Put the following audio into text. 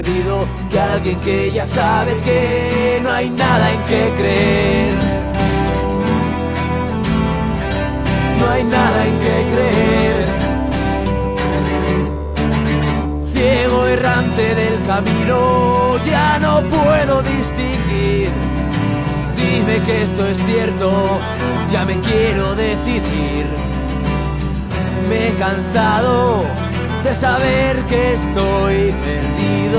Que alguien que ya sabe que no hay nada en que creer. No hay nada en que creer. Ciego errante del camino, ya no puedo distinguir. Dime que esto es cierto, ya me quiero decidir. Me he cansado de saber que estoy perdido.